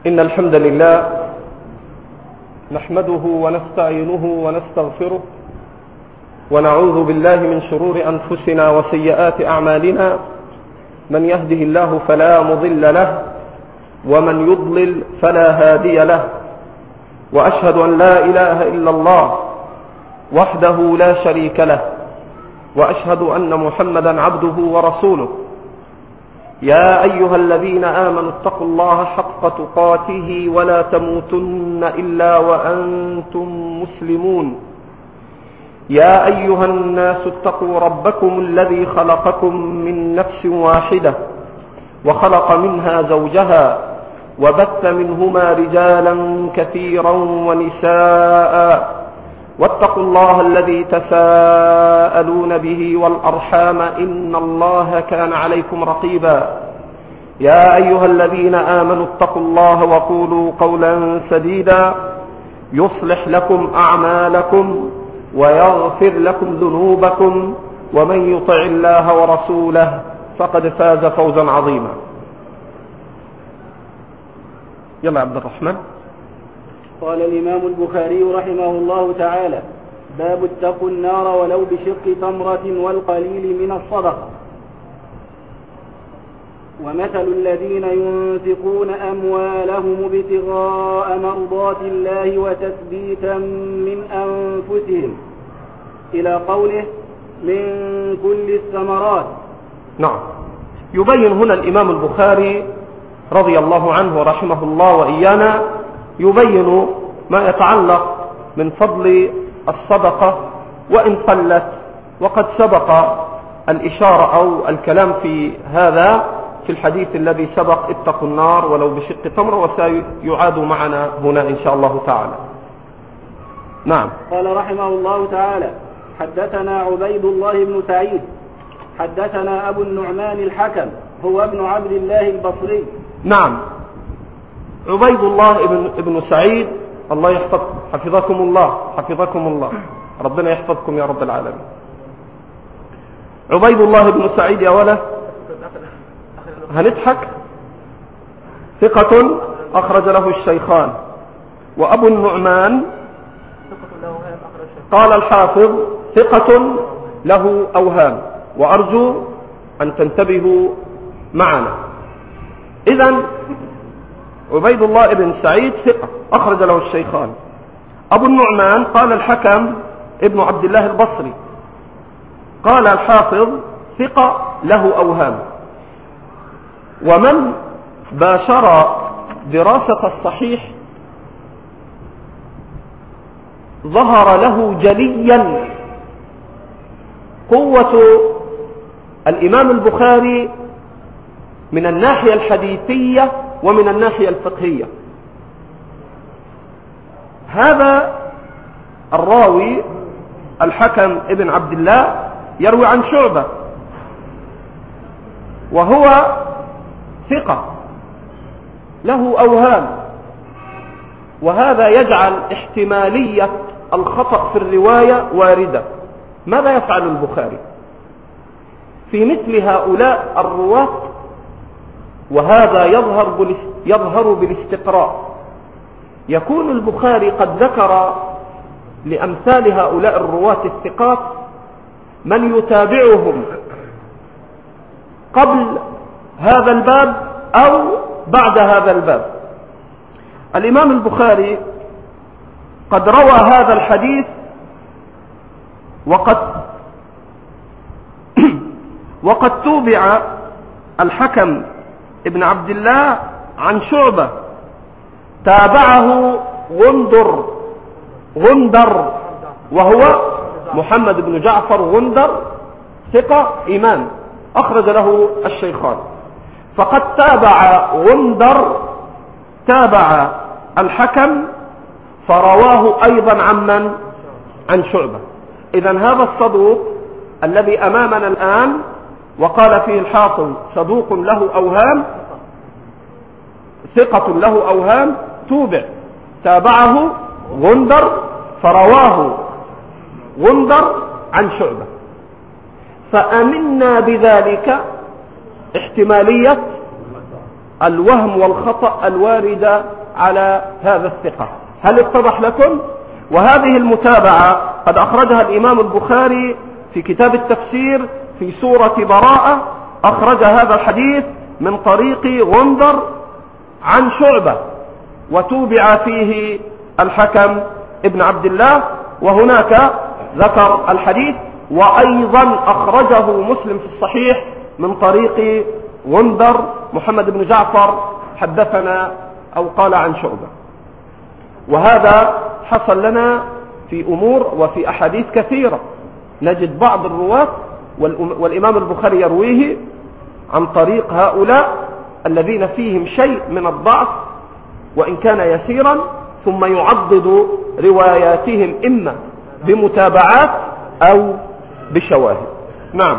إن الحمد لله نحمده ونستعينه ونستغفره ونعوذ بالله من شرور أنفسنا وسيئات أعمالنا. من يهده الله فلا مضل له ومن يضلل فلا هادي له، وأشهد أن لا إله إلا الله وحده لا شريك له، وأشهد أن محمدا عبده ورسوله. يا أيها الذين آمنوا اتقوا الله حق تقاته ولا تموتن إلا وأنتم مسلمون. يا أيها الناس اتقوا ربكم الذي خلقكم من نفس واحدة وخلق منها زوجها وبث منهما رجالا كثيرا ونساء، واتقوا الله الذي تساءلون به والأرحام إن الله كان عليكم رقيبا. يا أيها الذين آمنوا اتقوا الله وقولوا قولا سديدا يصلح لكم أعمالكم ويغفر لكم ذنوبكم، ومن يطع الله ورسوله فقد فاز فوزا عظيما. يلا عبد الرحمن. قال الإمام البخاري رحمه الله تعالى: باب اتقوا النار ولو بشق تمرة والقليل من الصدقة. ومثل الذين ينفقون أموالهم ابتغاء مرضات الله وتثبيتا من أنفسهم إلى قوله من كل الثمرات. نعم، يبين هنا الإمام البخاري رضي الله عنه ورحمه الله وإيانا يبين ما يتعلق من فضل الصدقة وإن قلت، وقد سبق الإشارة أو الكلام في هذا في الحديث الذي سبق: اتقوا النار ولو بشق تمرة، وسيعاد معنا هنا إن شاء الله تعالى. نعم. قال رحمه الله تعالى: حدثنا عبيد الله بن سعيد حدثنا أبو النعمان الحكم هو ابن عبد الله البصري. نعم، عبيد الله ابن سعيد، الله يحفظ، حفظكم الله، حفظكم الله، ربنا يحفظكم يا رب العالمين. عبيد الله بن سعيد يا ولا هنضحك، ثقة أخرج له الشيخان. وأبو النعمان قال الحافظ ثقة له أوهام، وأرجو أن تنتبهوا معنا. إذن عبيد الله بن سعيد ثقة أخرج له الشيخان. أبو النعمان قال الحكم ابن عبد الله البصري، قال الحافظ ثقة له أوهام. ومن باشر دراسة الصحيح ظهر له جليا قوة الإمام البخاري من الناحية الحديثية ومن الناحية الفقهية. هذا الراوي الحكم ابن عبد الله يروي عن شعبة، وهو ثقة له أوهام، وهذا يجعل احتمالية الخطأ في الرواية واردة. ماذا يفعل البخاري في مثل هؤلاء الرواة؟ وهذا يظهر بالاستقراء. يكون البخاري قد ذكر لأمثال هؤلاء الرواة الثقات من يتابعهم قبل هذا الباب أو بعد هذا الباب. الإمام البخاري قد روى هذا الحديث وقد توبع الحكم ابن عبد الله عن شعبة، تابعه غندر وهو محمد بن جعفر غندر، ثقة إمام أخرج له الشيخان. فقد تابع غندر تابع الحكم فرواه أيضا عن شعبة. إذن هذا الصدوق الذي أمامنا الآن وقال فيه الحافظ صدوق له أوهام، ثقة له أوهام، توبع تابعه غندر فرواه غندر عن شعبة، فأمنا بذلك احتمالية الوهم والخطأ الوارد على هذا الثقة. هل اتضح لكم؟ وهذه المتابعة قد أخرجها الإمام البخاري في كتاب التفسير في سورة براءة، أخرج هذا الحديث من طريق غندر عن شعبة، وتوبع فيه الحكم ابن عبد الله، وهناك ذكر الحديث. وأيضا أخرجه مسلم في الصحيح من طريق غندر محمد بن جعفر حدثنا أو قال عن شعبة. وهذا حصل لنا في أمور وفي أحاديث كثيرة، نجد بعض الرواة والإمام البخاري يرويه عن طريق هؤلاء الذين فيهم شيء من الضعف وإن كان يسيرا، ثم يعضد رواياتهم إما بمتابعات أو بشواهد. نعم.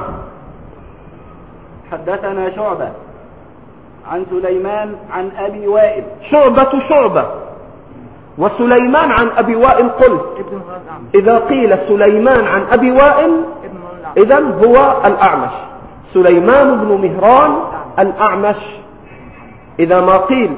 حدثنا شعبة عن سليمان عن أبي وائل. شعبة وسليمان عن أبي وائل. قلت إذا قيل سليمان عن أبي وائل إذن هو الأعمش، سليمان بن مهران الأعمش. إذا ما قيل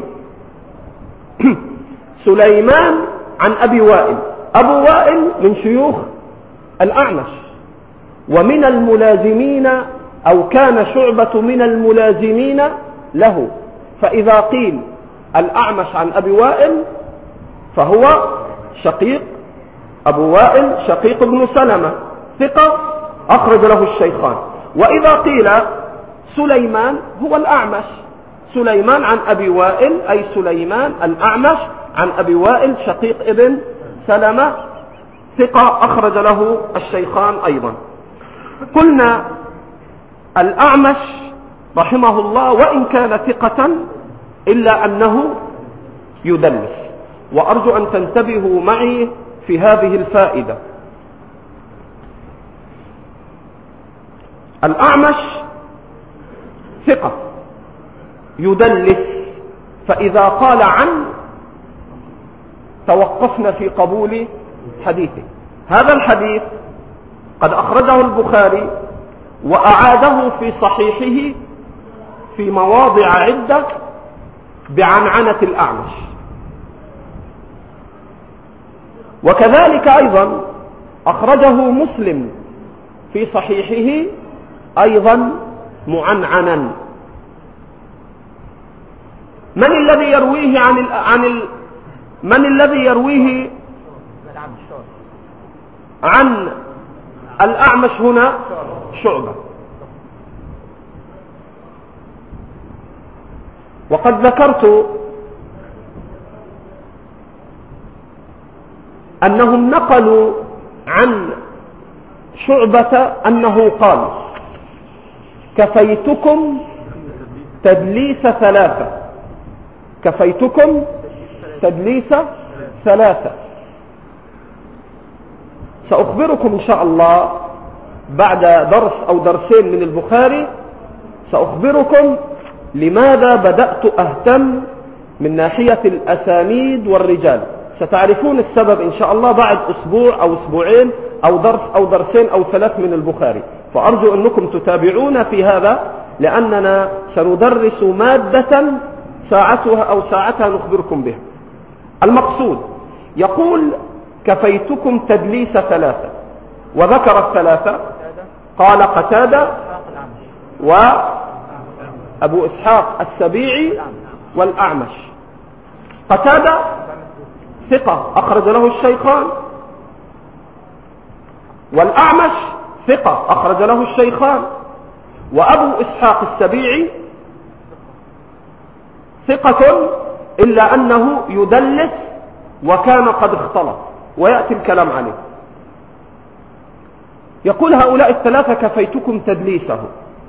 سليمان عن أبي وائل، أبو وائل من شيوخ الأعمش ومن الملازمين، أو كان شعبة من الملازمين له. فإذا قيل الأعمش عن أبي وائل فهو شقيق أبو وائل، شقيق ابن سلمة، ثقة أخرج له الشيخان. وإذا قيل سليمان هو الأعمش، سليمان عن أبي وائل أي سليمان الأعمش عن أبي وائل شقيق ابن سلمة، ثقة أخرج له الشيخان أيضا. قلنا الأعمش رحمه الله وإن كان ثقة إلا أنه يدلس، وأرجو أن تنتبهوا معي في هذه الفائدة. الأعمش ثقة يدلس، فإذا قال عن توقفنا في قبول حديثه. هذا الحديث قد أخرجه البخاري وأعاده في صحيحه في مواضع عدة بعنعنة الأعمش، وكذلك أيضا أخرجه مسلم في صحيحه أيضا معنعنا. من الذي يرويه من الذي يرويه عن الأعمش هنا؟ شعبة. وقد ذكرت أنهم نقلوا عن شعبة أنه قال: كفيتكم تدليس ثلاثة، كفيتكم تدليس ثلاثة. سأخبركم إن شاء الله بعد درس أو درسين من البخاري، سأخبركم لماذا بدأت أهتم من ناحية الأسانيد والرجال. ستعرفون السبب إن شاء الله بعد أسبوع أو أسبوعين أو درس أو درسين أو ثلاث من البخاري، فأرجو أنكم تتابعون في هذا، لأننا سندرس مادة ساعتها أو ساعتها نخبركم بها. المقصود يقول: كفيتكم تدليس ثلاثة، وذكر الثلاثة، قال قتادة وأبو إسحاق السبيعي والأعمش. قتادة ثقة أخرج له الشيخان، والأعمش ثقة أخرج له الشيخان، وأبو إسحاق السبيعي ثقة إلا أنه يدلس وكان قد اختلط، ويأتي الكلام عليه. يقول: هؤلاء الثلاثة كفيتكم تدليسه،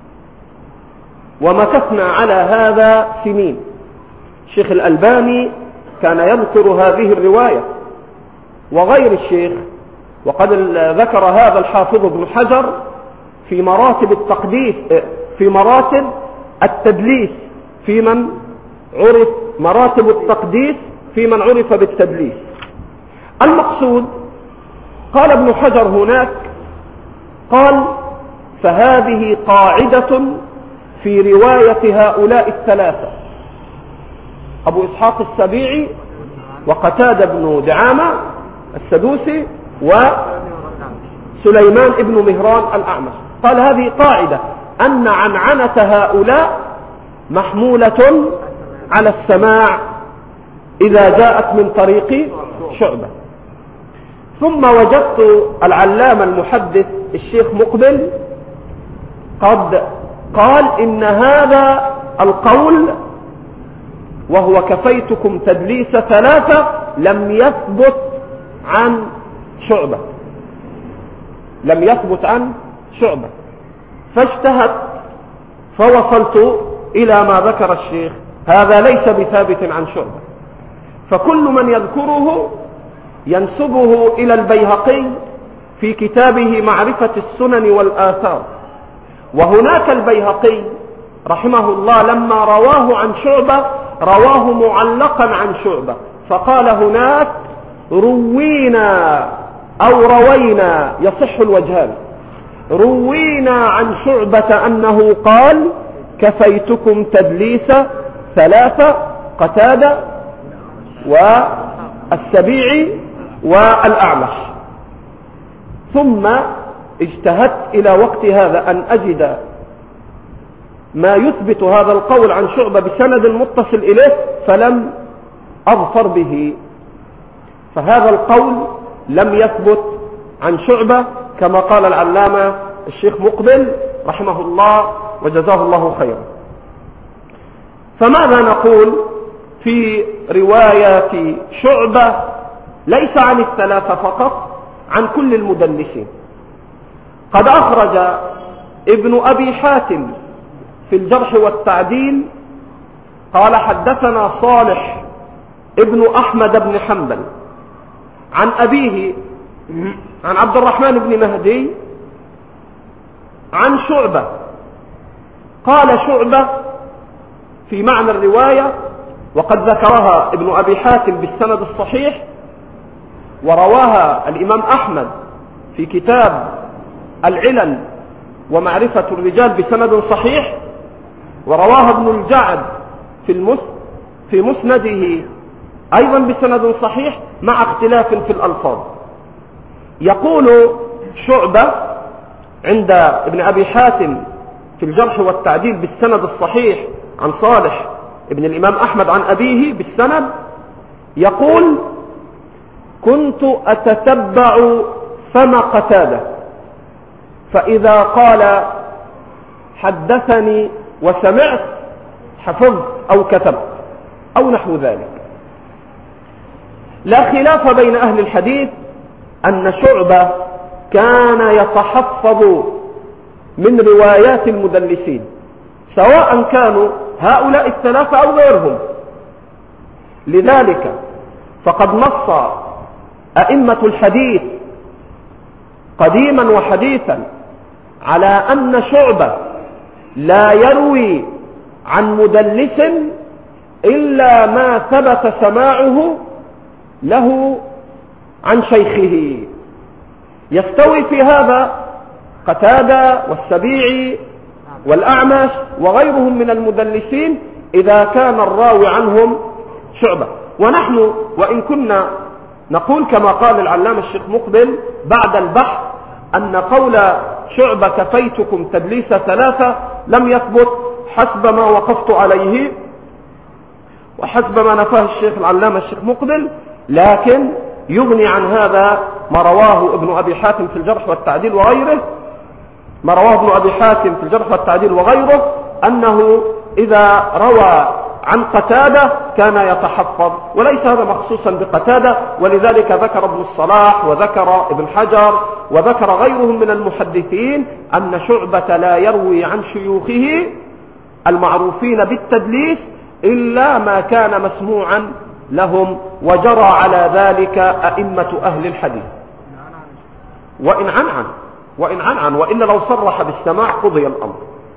ومكثنا على هذا سنين. الشيخ الألباني كان يذكر هذه الرواية وغير الشيخ، وقد ذكر هذا الحافظ ابن حجر في مراتب التقديس، في مراتب التدليس في من عرف، مراتب التقديس في من عرف بالتدليس. المقصود قال ابن حجر هناك، قال: فهذه قاعدة في رواية هؤلاء الثلاثة، أبو إسحاق السبيعي وقتادة بن دعامة السدوسي وسليمان بن مهران الأعمش. قال هذه قاعدة أن عنعنة هؤلاء محمولة على السماع إذا جاءت من طريق شعبة. ثم وجدت العلامة المحدث الشيخ مقبل قد قال إن هذا القول وهو كفيتكم تدليس 3 لم يثبت عن شعبة، لم يثبت عن شعبة. فاجتهدت فوصلت إلى ما ذكر الشيخ، هذا ليس بثابت عن شعبة. فكل من يذكره ينسبه إلى البيهقي في كتابه معرفة السنن والآثار، وهناك البيهقي رحمه الله لما رواه عن شعبة رواه معلقا عن شعبة، فقال هناك روينا أو روينا، يصح الوجهان، روينا عن شعبة أنه قال كفيتكم تدليس 3 قتادة والسبيعي والأعمش. ثم اجتهدت إلى وقت هذا أن أجد ما يثبت هذا القول عن شعبة بسند متصل إليه فلم أظفر به، فهذا القول لم يثبت عن شعبة كما قال العلامة الشيخ مقبل رحمه الله وجزاه الله خيرا. فماذا نقول في روايات شعبة ليس عن ال3 فقط، عن كل المدلسين؟ قد أخرج ابن أبي حاتم في الجرح والتعديل قال حدثنا صالح ابن أحمد بن حنبل عن أبيه عن عبد الرحمن بن مهدي عن شعبة. قال شعبة في معنى الرواية وقد ذكرها ابن أبي حاتم بالسند الصحيح، ورواها الإمام أحمد في كتاب العلل ومعرفة الرجال بسند صحيح، ورواها ابن الجعد في مسنده أيضا بسند صحيح مع اختلاف في الألفاظ. يقول شعبة عند ابن أبي حاتم في الجرح والتعديل بالسند الصحيح عن صالح ابن الإمام أحمد عن أبيه بالسند، يقول كنت أتتبع فم قتادة فإذا قال حدثني وسمعت حفظت أو كتبت أو نحو ذلك. لا خلاف بين أهل الحديث أن شعبة كان يتحفظ من روايات المدلسين سواء كانوا هؤلاء ال3 أو غيرهم. لذلك فقد نص أئمة الحديث قديما وحديثا على أن شعبة لا يروي عن مدلس إلا ما ثبت سماعه له عن شيخه. يستوي في هذا قتادة والسبيعي والأعمش وغيرهم من المدلسين إذا كان الراوي عنهم شعبة. ونحن وإن كنا نقول كما قال العلامة الشيخ مقبل بعد البحث أن قول شعبة كفيتكم تدليس 3 لم يثبت حسب ما وقفت عليه وحسب ما نفاه الشيخ العلامة الشيخ مقبل، لكن يغني عن هذا ما رواه ابن أبي حاتم في الجرح والتعديل وغيره، ما رواه ابن أبي حاتم في الجرح والتعديل وغيره أنه إذا روى عن قتادة كان يتحفظ، وليس هذا مخصوصا بقتادة. ولذلك ذكر ابن الصلاح وذكر ابن حجر وذكر غيرهم من المحدثين أن شعبة لا يروي عن شيوخه المعروفين بالتدليس إلا ما كان مسموعا لهم، وجرى على ذلك أئمة أهل الحديث. وإن عنعن وإلا لو صرح بالسماع قضي الأمر.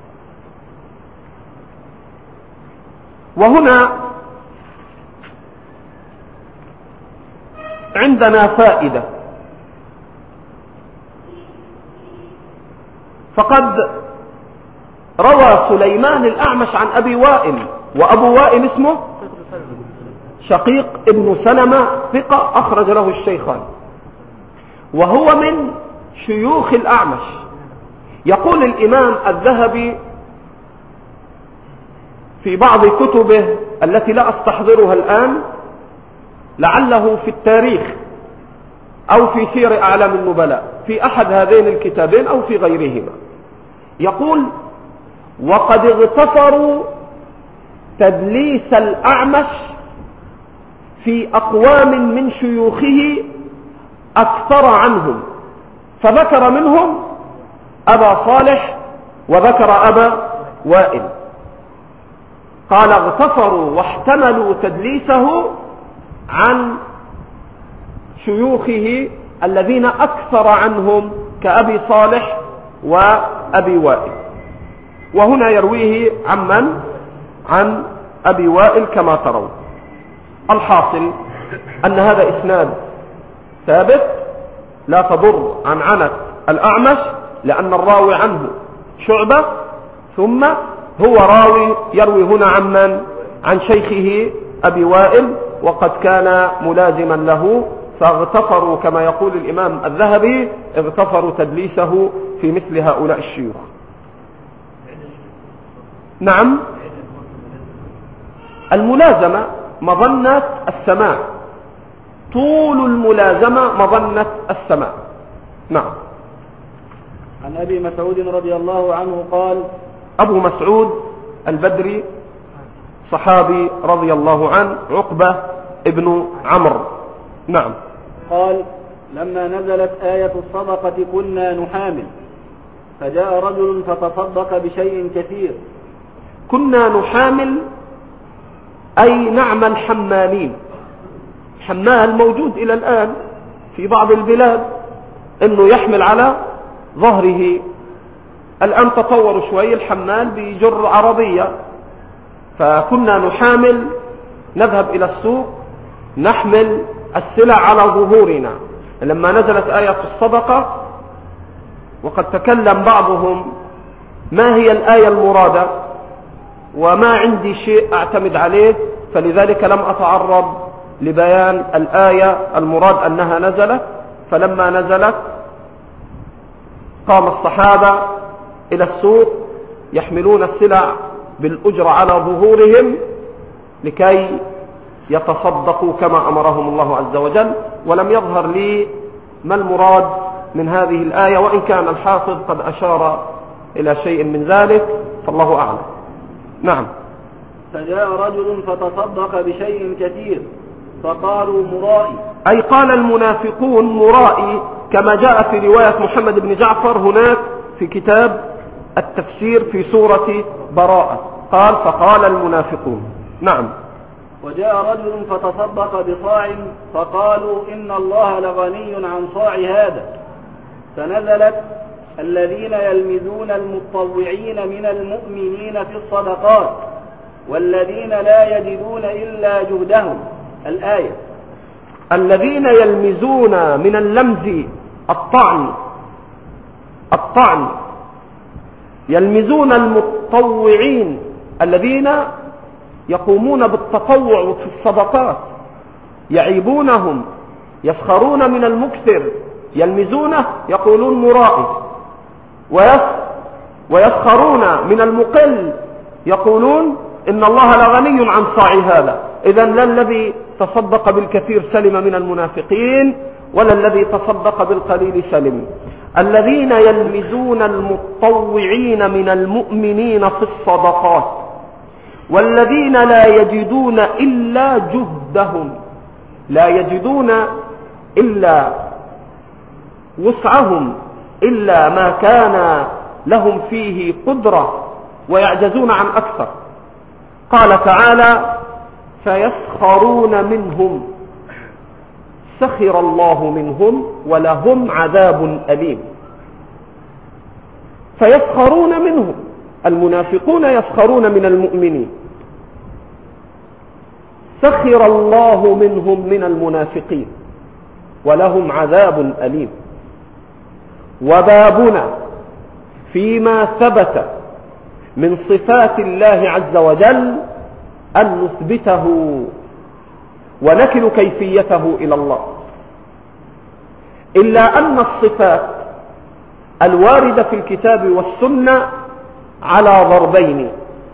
وهنا عندنا فائدة، فقد روى سليمان الأعمش عن أبي وائل وأبو وائل اسمه شقيق ابن سلمة ثقة أخرج له الشيخان، وهو من شيوخ الأعمش. يقول الإمام الذهبي في بعض كتبه التي لا أستحضرها الآن، لعله في التاريخ أو في سير أعلام النبلاء، في أحد هذين الكتابين أو في غيرهما، يقول: وقد اغتفروا تدليس الأعمش في أقوام من شيوخه أكثر عنهم، فذكر منهم أبا صالح وذكر أبا وائل. قال: اغتفروا واحتملوا تدليسه عن شيوخه الذين أكثر عنهم كأبي صالح وأبي وائل. وهنا يرويه عمن؟ عن أبي وائل كما ترون. الحاصل أن هذا إسناد ثابت لا تضر عن عنة الأعمش، لأن الراوي عنه شعبة، ثم هو راوي يروي هنا عمن؟ عن شيخه أبي وائل، وقد كان ملازما له، فاغتفروا كما يقول الإمام الذهبي اغتفروا تدليسه في مثل هؤلاء الشيوخ. نعم، الملازمة مظنة السماع، طول الملازمة مظنة السماع. نعم. عن أبي مسعود رضي الله عنه قال: أبو مسعود البدري صحابي رضي الله عنه، عقبة ابن عمرو. نعم. قال: لما نزلت آية الصدقة كنا نحامل، فجاء رجل فتصدق بشيء كثير. كنا نحامل أي نعمل حمالين. حمال موجود إلى الآن في بعض البلاد، أنه يحمل على ظهره. الآن تطوروا شوي، الحمال بيجر عربية. فكنا نحامل، نذهب إلى السوق نحمل السلع على ظهورنا. لما نزلت آية الصدقة، وقد تكلم بعضهم ما هي الآية المرادة، وما عندي شيء أعتمد عليه، فلذلك لم أتعرض لبيان الآية المراد أنها نزلت. فلما نزلت قام الصحابة إلى السوق يحملون السلع بالأجر على ظهورهم لكي يتصدقوا كما أمرهم الله عز وجل. ولم يظهر لي ما المراد من هذه الآية، وإن كان الحافظ قد أشار إلى شيء من ذلك، فالله أعلم. نعم. فجاء رجل فتصدق بشيء كثير، فقالوا مرائي، أي قال المنافقون مرائي، كما جاء في رواية محمد بن جعفر هناك في كتاب التفسير في سورة براءة، قال: فقال المنافقون. نعم. وجاء رجل فتصدق بصاع، فقالوا إن الله لغني عن صاع هذا، فنزلت: الذين يلمزون المتطوعين من المؤمنين في الصدقات والذين لا يجدون إلا جهدهم. الآية. الذين يلمزون من اللمز الطعن، يلمزون المتطوعين الذين يقومون بالتطوع في الصدقات، يعيبونهم، يسخرون من المكثر، يلمزونه، يقولون مرائي، ويسخرون من المقل، يقولون إن الله لغني عن صاع هذا. إذن لا الذي تصدق بالكثير سلم من المنافقين، ولا الذي تصدق بالقليل سلم. الذين يلمزون المتطوعين من المؤمنين في الصدقات والذين لا يجدون إلا جهدهم، لا يجدون إلا وسعهم، إلا ما كان لهم فيه قدرة، ويعجزون عن أكثر. قال تعالى: فيسخرون منهم سخر الله منهم ولهم عذاب أليم. فيسخرون منهم، المنافقون يسخرون من المؤمنين، سخر الله منهم من المنافقين ولهم عذاب أليم. وبابنا فيما ثبت من صفات الله عز وجل أن نثبته ونكل كيفيته إلى الله، إلا أن الصفات الواردة في الكتاب والسنة على ضربين: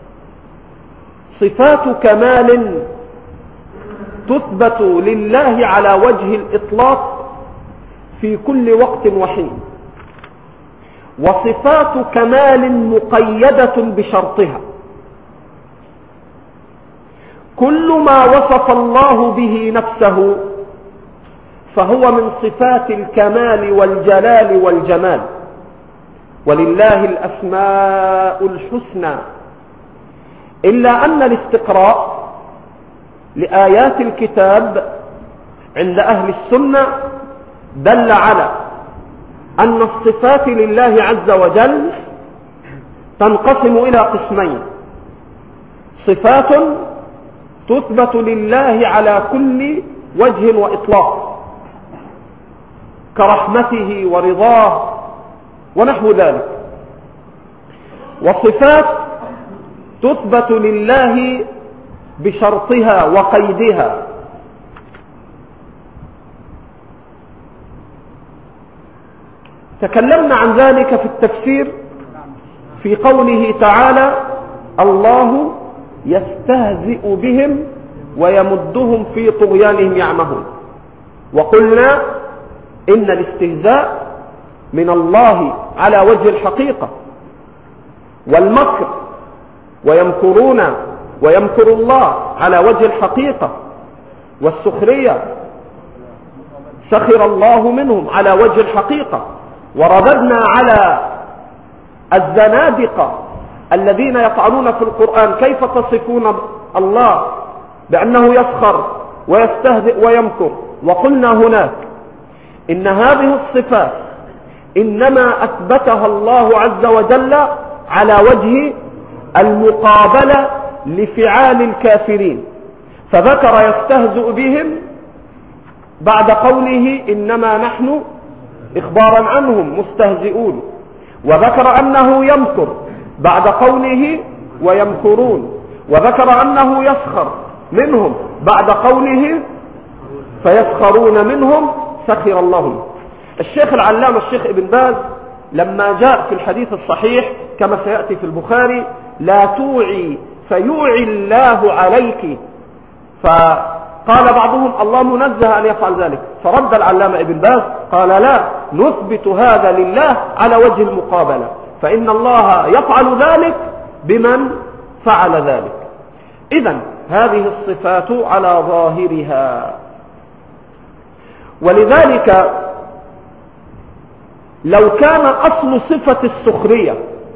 صفات كمال تثبت لله على وجه الإطلاق في كل وقت وحين، وصفات كمال مقيدة بشرطها. كل ما وصف الله به نفسه فهو من صفات الكمال والجلال والجمال، ولله الأسماء الحسنى، إلا أن الاستقراء لآيات الكتاب عند أهل السنة دل على أن الصفات لله عز وجل تنقسم إلى قسمين: صفات تثبت لله على كل وجه وإطلاق كرحمته ورضاه ونحو ذلك، وصفات تثبت لله بشرطها وقيدها. تكلمنا عن ذلك في التفسير في قوله تعالى: الله يستهزئ بهم ويمدهم في طغيانهم يعمهون. وقلنا إن الاستهزاء من الله على وجه الحقيقة، والمكر ويمكرون ويمكر الله على وجه الحقيقة، والسخرية سخر الله منهم على وجه الحقيقة. ورددنا على الزنادقة الذين يطعنون في القرآن كيف تصفون الله بأنه يسخر ويستهزئ ويمكر، وقلنا هناك إن هذه الصفات إنما أثبتها الله عز وجل على وجه المقابلة لفعال الكافرين، فذكر يستهزئ بهم بعد قوله إنما نحن إخبارا عنهم مستهزئون، وذكر أنه يمكر بعد قوله ويمكرون، وذكر أنه يسخر منهم بعد قوله فيسخرون منهم سخر الله منهم. الشيخ العلامة الشيخ ابن باز لما جاء في الحديث الصحيح كما سيأتي في البخاري: لا توعي فيوعي الله عليك، فقال بعضهم الله منزه أن يفعل ذلك، فرد العلامة ابن باز قال: لا، نثبت هذا لله على وجه المقابلة، فإن الله يفعل ذلك بمن فعل ذلك. إذن هذه الصفات على ظاهرها. ولذلك لو كان أصل صفة السخرية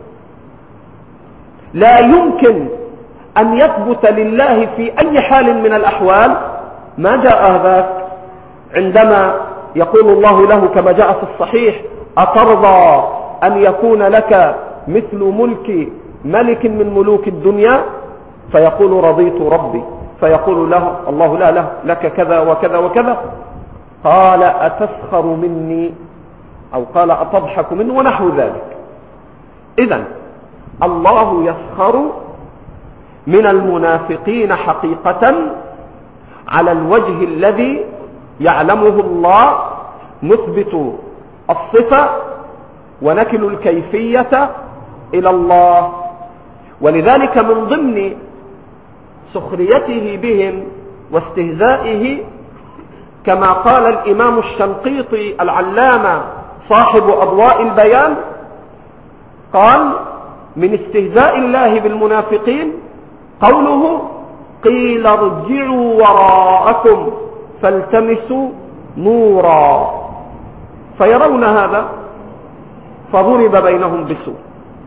لا يمكن أن يثبت لله في أي حال من الأحوال، ما جاء ذاك عندما يقول الله له كما جاء في الصحيح: أترضى أن يكون لك مثل ملك ملك من ملوك الدنيا؟ فيقول: رضيت ربي. فيقول له الله: لا لك كذا وكذا وكذا. قال: أتسخر مني؟ أو قال: أتضحك مني؟ ونحو ذلك. إذن الله يسخر من المنافقين حقيقة على الوجه الذي يعلمه الله، نثبت الصفة ونكل الكيفية إلى الله. ولذلك من ضمن سخريته بهم واستهزائه كما قال الإمام الشنقيطي العلامة صاحب أضواء البيان، قال: من استهزاء الله بالمنافقين قوله: قيل ارجعوا وراءكم فالتمسوا نورا فيرون هذا فضرب بينهم بسور.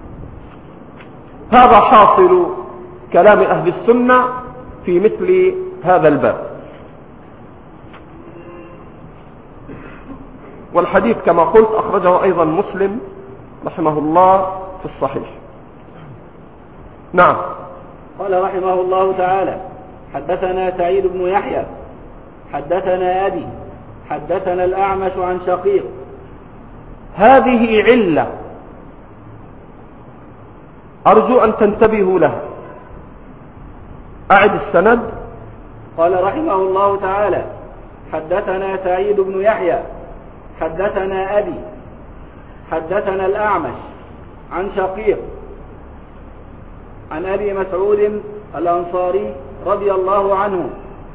هذا حاصل كلام أهل السنة في مثل هذا الباب. والحديث كما قلت أخرجه أيضا مسلم رحمه الله في الصحيح. نعم. قال رحمه الله تعالى: حدثنا سعيد بن يحيى حدثنا أبي حدثنا الأعمش عن شقيق. هذه علة أرجو أن تنتبهوا لها. أعد السند. قال رحمه الله تعالى: حدثنا سعيد بن يحيى حدثنا أبي حدثنا الأعمش عن شقيق عن أبي مسعود الأنصاري رضي الله عنه.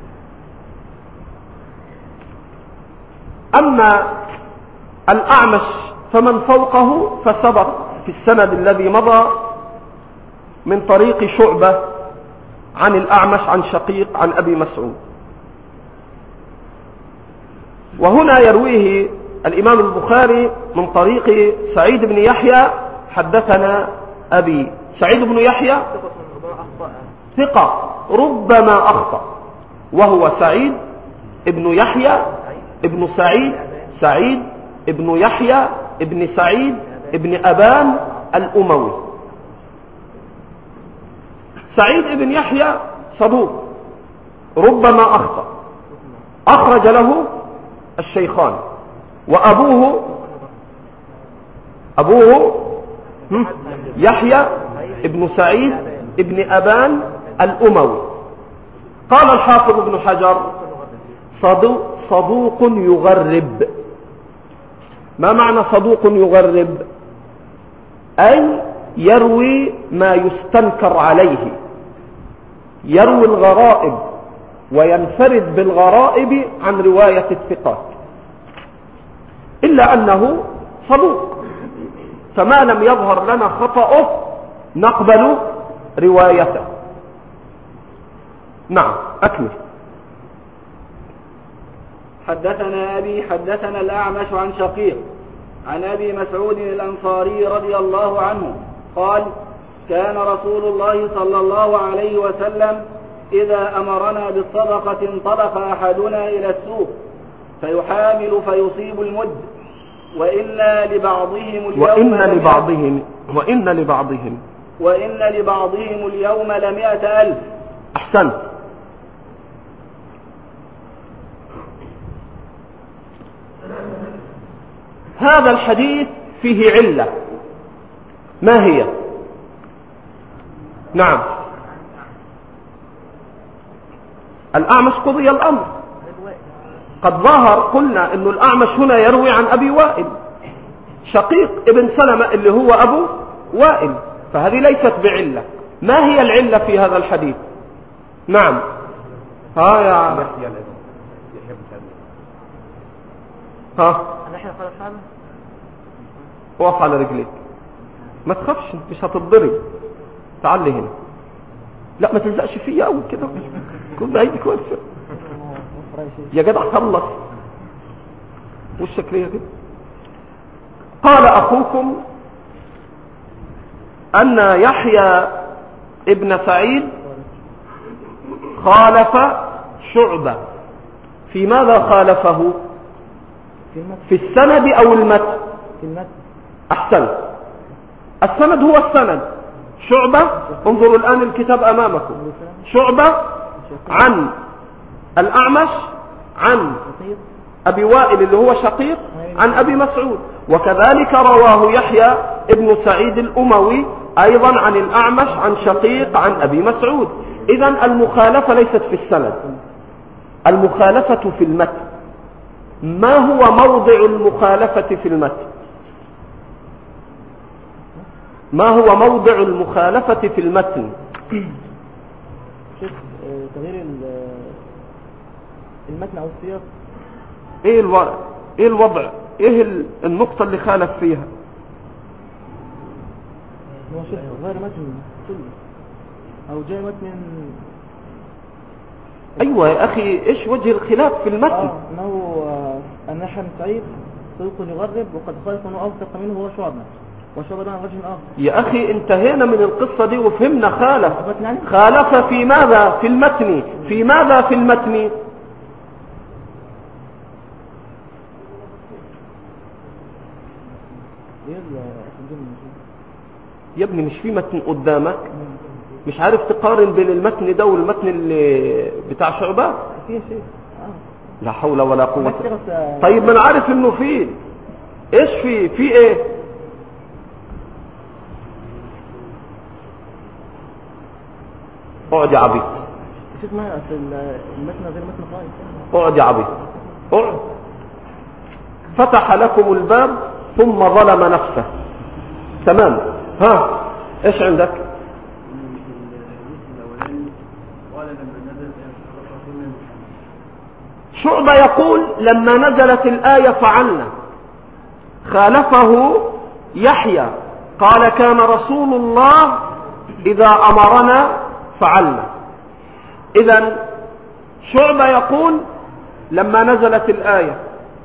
أما الأعمش فمن فوقه فسبق في السند الذي مضى من طريق شعبة عن الأعمش عن شقيق عن أبي مسعود، وهنا يرويه الإمام البخاري من طريق سعيد بن يحيى حدثنا أبي. سعيد بن يحيى ثقة ربما أخطأ، وهو سعيد ابن يحيى ابن سعيد ابن يحيى ابن سعيد ابن أبان الأموي. سعيد ابن يحيى صدوق ربما أخطأ، أخرج له الشيخان، وأبوه يحيى ابن سعيد ابن أبان الأموي. قال الحافظ ابن حجر: صدوق يغرب. ما معنى صدوق يغرب؟ أي يروي ما يستنكر عليه، يروي الغرائب وينفرد بالغرائب عن رواية الثقات، إلا أنه صدوق، فما لم يظهر لنا خطأه نقبل روايته. نعم، أكمل. حدثنا أبي حدثنا الأعمش عن شقيق عن أبي مسعود الأنصاري رضي الله عنه قال: كان رسول الله صلى الله عليه وسلم إذا أمرنا بالصدقة انطلق أحدنا إلى السوق فيحامل فيصيب المد، وإن لبعضهم اليوم ل100,000. أحسنت. هذا الحديث فيه علة، ما هي؟ نعم، الأعمش قضي الأمر، قد ظهر، قلنا أن الأعمش هنا يروي عن أبي وائل شقيق ابن سلمة اللي هو أبو وائل، فهذه ليست بعلة. ما هي العلة في هذا الحديث؟ نعم، وقف على رجليك، ما تخافش، مش هتضرب، تعال هنا، لا ما تلزقش فيا قوي كده، كل بايدك وقف يا جدع، خلص وشك ليه كده. قال أخوكم أن يحيى ابن سعيد خالف شعبة. في ماذا خالفه؟ في السند أو المتن؟ أحسنت، السند هو السند. شعبة، انظروا الآن الكتاب أمامكم، شعبة عن الأعمش عن أبي وائل اللي هو شقيق عن أبي مسعود، وكذلك رواه يحيى ابن سعيد الأموي أيضا عن الأعمش عن شقيق عن أبي مسعود. إذن المخالفة ليست في السند، المخالفة في المتن. ما هو موضع المخالفة في المتن؟ ما هو موضع المخالفة في المتن؟ تغيير المتن أو السياق. ايه الوضع؟ ايه النقطة اللي خالف فيها؟ غير متن او جاي متن. ايوه يا اخي، ايش وجه الخلاف في المتن؟ انه ان يحيى بن سعيد صدوق يغرب وقد خالف انه اوثق منه هو شعبة، وشعبة عن رجل اخر. يا اخي انتهينا من القصة دي وفهمنا خالف في ماذا؟ في المتن. في ماذا في المتن؟ يا ابني مش في متن قدامك؟ مش عارف تقارن بين المتن ده والمتن اللي بتاع شعبة؟ في شيء لا حول ولا قوة. طيب ما انا عارف انه فيه ايش في ايه؟ اقعد يا عبيد، شفنا في المتن غير متن خالص. اقعد يا عبيد اقعد. فتح لكم الباب ثم ظلم نفسه. تمام. ها ايش عندك؟ شعبة يقول لما نزلت الآية فعلنا. خالفه يحيى قال كان رسول الله إذا أمرنا فعلنا. إذن شعبة يقول لما نزلت الآية.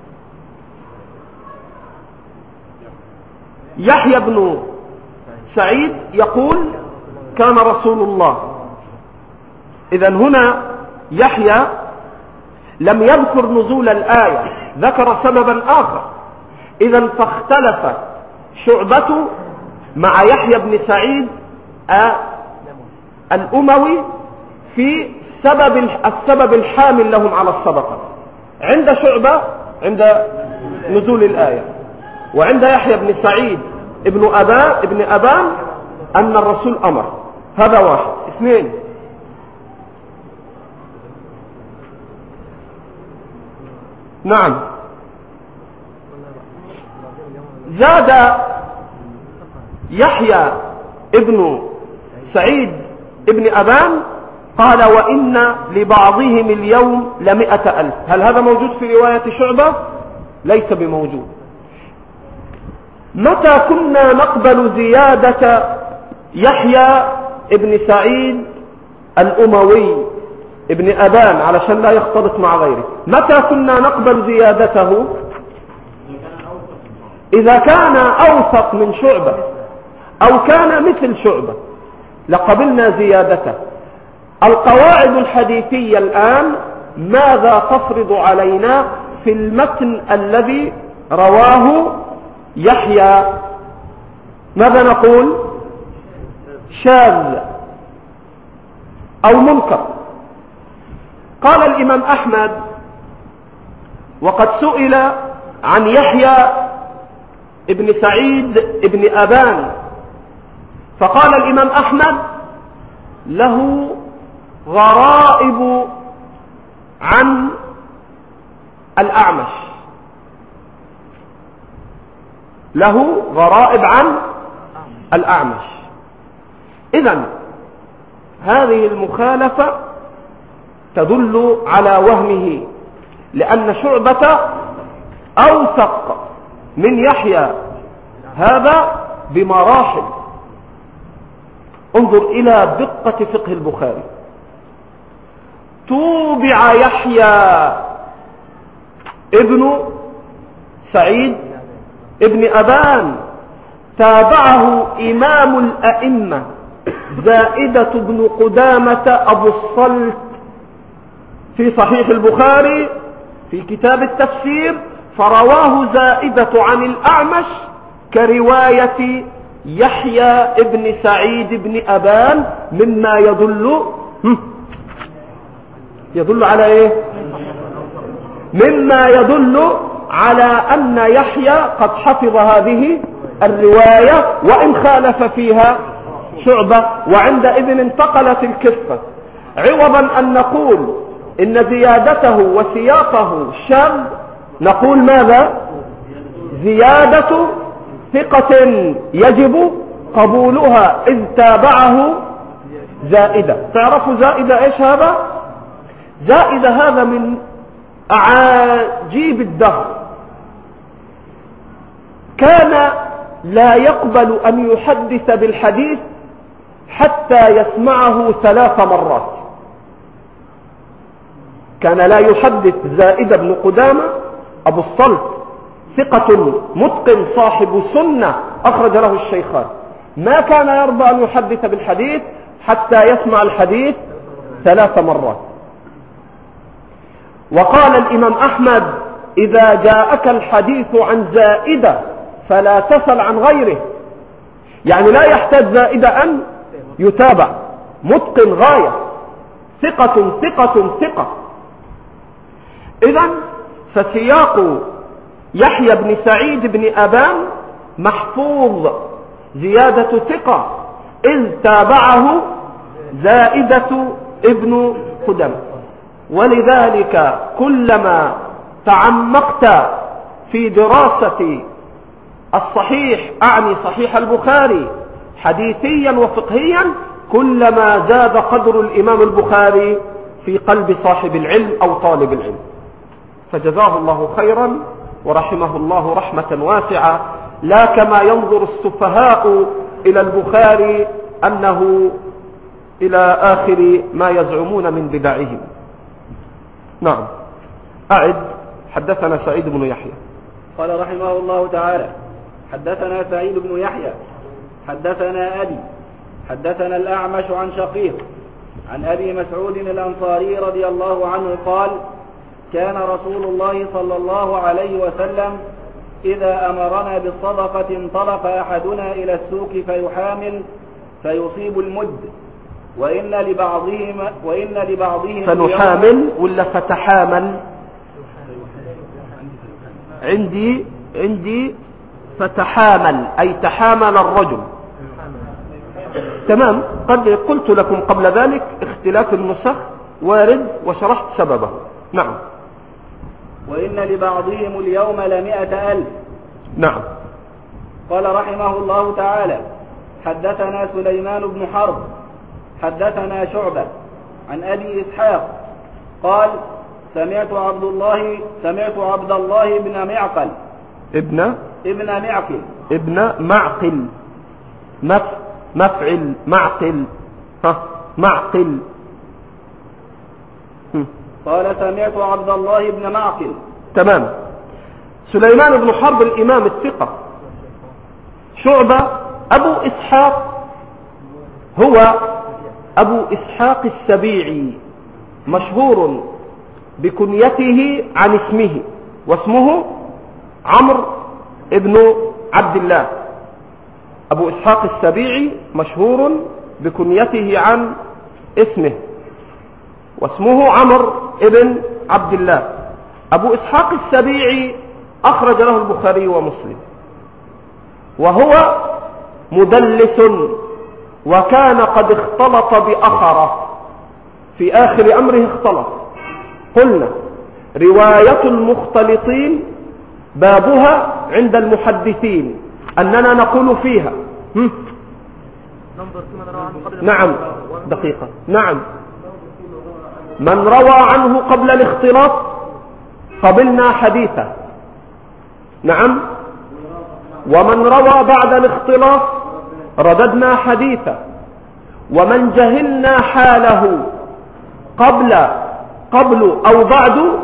يحيى بن سعيد يقول كان رسول الله. إذن هنا يحيى لم يذكر نزول الآية، ذكر سببا آخر. إذن فاختلف شعبة مع يحيى بن سعيد الأموي في السبب الحامل لهم على الصدقة. عند شعبة عند نزول الآية، وعند يحيى بن سعيد ابن أبان أن الرسول أمر. هذا واحد. اثنين، نعم، زاد يحيى ابن سعيد ابن أبان قال وإن لبعضهم اليوم ل100,000. هل هذا موجود في رواية شعبة؟ ليس بموجود. متى كنا نقبل زيادة يحيى ابن سعيد الأموي ابن أبان علشان لا يختلط مع غيره؟ متى كنا نقبل زيادته؟ إذا كان أوثق من شعبة أو كان مثل شعبة لقبلنا زيادته. القواعد الحديثية الآن ماذا تفرض علينا في المتن الذي رواه يحيى؟ ماذا نقول؟ شاذ أو منكر. قال الإمام أحمد وقد سئل عن يحيى ابن سعيد ابن أبان، فقال الإمام أحمد له غرائب عن الأعمش، له غرائب عن الأعمش. إذن هذه المخالفة تدل على وهمه، لأن شعبة أوثق من يحيى هذا بمراحل. انظر إلى دقة فقه البخاري. توبع يحيى ابن سعيد ابن أبان، تابعه إمام الأئمة زائدة بن قدامة أبو الصلت في صحيح البخاري في كتاب التفسير، فرواه زائدة عن الأعمش كرواية يحيى ابن سعيد بن أبان، مما يدل على ايه؟ مما يدل على أن يحيى قد حفظ هذه الرواية وإن خالف فيها شعبة، وعندئذ انتقلت الكفة. عوضا أن نقول إن زيادته وسياقه شاذ نقول ماذا؟ زيادة ثقة يجب قبولها إذ تابعه زائدة. تعرفوا زائدة إيش هذا؟ زائدة هذا من أعاجيب الدهر. كان لا يقبل أن يحدث بالحديث حتى يسمعه 3 مرات. كان لا يحدث زائدة بن قدامة أبو الصلت، ثقة متقن صاحب سنة أخرج له الشيخان، ما كان يرضى أن يحدث بالحديث حتى يسمع الحديث 3 مرات. وقال الإمام أحمد إذا جاءك الحديث عن زائدة فلا تسل عن غيره، يعني لا يحتاج زائدة أن يتابع، متقن غاية، ثقة ثقة ثقة. إذن فسياق يحيى بن سعيد بن أبان محفوظ، زيادة ثقة إذ تابعه زائدة ابن القدم. ولذلك كلما تعمقت في دراسة الصحيح، أعني صحيح البخاري، حديثيا وفقهيا، كلما زاد قدر الإمام البخاري في قلب صاحب العلم أو طالب العلم. فجزاه الله خيرا ورحمه الله رحمة واسعة، لا كما ينظر السفهاء إلى البخاري أنه إلى آخر ما يزعمون من بدعهم. نعم. أعد. حدثنا سعيد بن يحيى. قال رحمه الله تعالى: حدثنا سعيد بن يحيى حدثنا أبي حدثنا الأعمش عن شقيق عن أبي مسعود الأنصاري رضي الله عنه قال: كان رسول الله صلى الله عليه وسلم إذا أمرنا بالصدقة انطلق أحدنا إلى السوق فيحامل فيصيب المد، وإن لبعضهم فنحامل ولا فتحامل؟ عندي فتحامل أي تحامل الرجل. تمام. قد قلت لكم قبل ذلك اختلاف النسخ وارد وشرحت سببه. نعم. وإن لبعضهم اليوم ل100,000. نعم. قال رحمه الله تعالى: حدثنا سليمان بن حرب حدثنا شعبة عن أبي إسحاق قال: سمعت عبد الله بن معقل ابن معقل مفعل معقل معقل. قال: سمعت عبد الله بن معقل. تمام. سليمان بن حرب الإمام الثقة. شعبة أبو إسحاق هو أبو إسحاق السبيعي، مشهور بكنيته عن اسمه، واسمه عمرو ابن عبد الله. أبو إسحاق السبيعي مشهور بكنيته عن اسمه، واسمه عمرو ابن عبد الله. أبو إسحاق السبيعي أخرج له البخاري ومسلم، وهو مدلس، وكان قد اختلط بأخره، في آخر أمره اختلط. قلنا رواية المختلطين بابها عند المحدثين أننا نقول فيها نعم دقيقة. نعم. من روى عنه قبل الاختلاط قبلنا حديثه. نعم. ومن روى بعد الاختلاط رددنا حديثه. ومن جهلنا حاله قبل أو بعد